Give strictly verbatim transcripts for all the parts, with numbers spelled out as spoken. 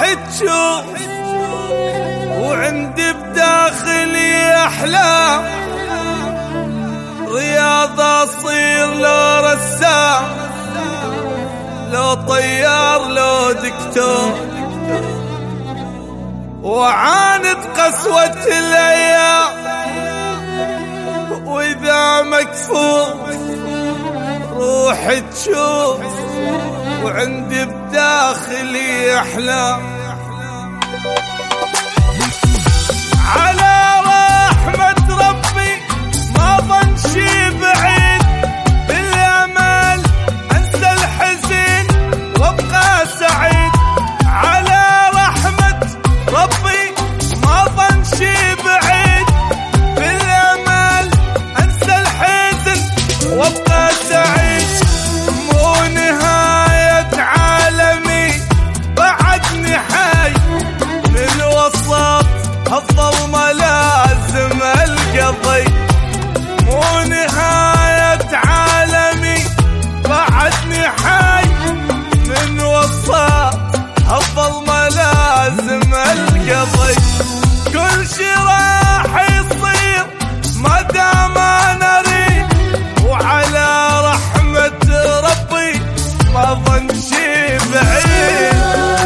تشوف وعندي بداخلي أحلام، رياضة أصير لو رسام، لو طيار لو دكتور، وعاند قسوة الأيام، وإذا مكفوف روح تشوف وعندي بداخلي أحلام. على رحمة ربي ما ظن شي بعيد، بالأمل أنسى الحزن وابقى سعيد. على رحمة ربي ما ظن شي بعيد، بالأمل أنسى الحزن وابقى سعيد. مو نهاية عالمي بعدني حي، من وسط الظلمة لازم القضي. مو نهاية عالمي بعدني حي، من وسط الظلمة لازم القضي. كل شي راح يصير ما دام انا اريد، وعلى رحمة ربي ما ظن شي بعيد.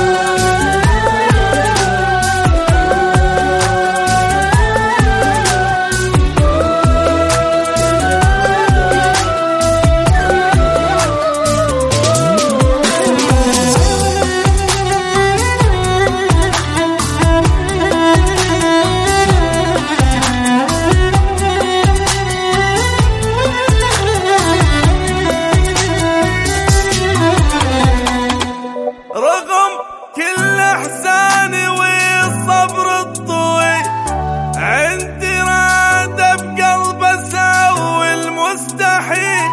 رغم كل احزاني والصبر الطويل، عندي رادة بقلب اسوي المستحيل.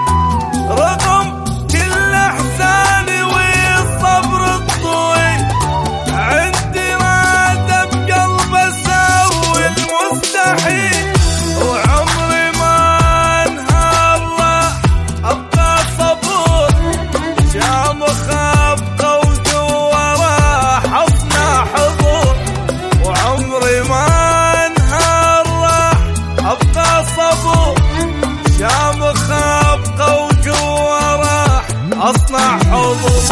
رغم كل احزاني والصبر الطويل، عندي رادة بقلب اسوي المستحيل. وعمري ما انهار راح ابقى صبور، شامخ ابقى وجوا راح اصنع حضور. وعمري ما انهار راح ابقى صبور، شامخ ابقى وجوا راح اصنع حضور.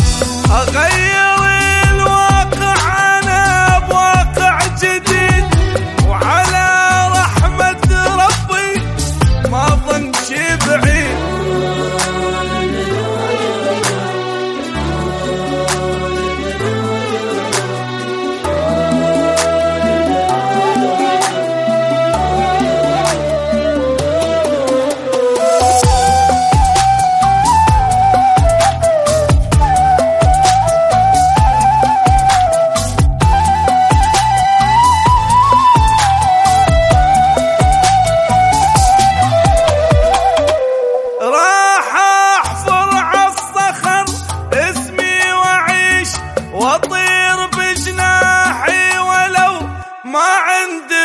اغير الواقع انا بواقع جديد، وعلى رحمة ربي ما ظن شي بعيد. واطير بجناحي ولو ما عندي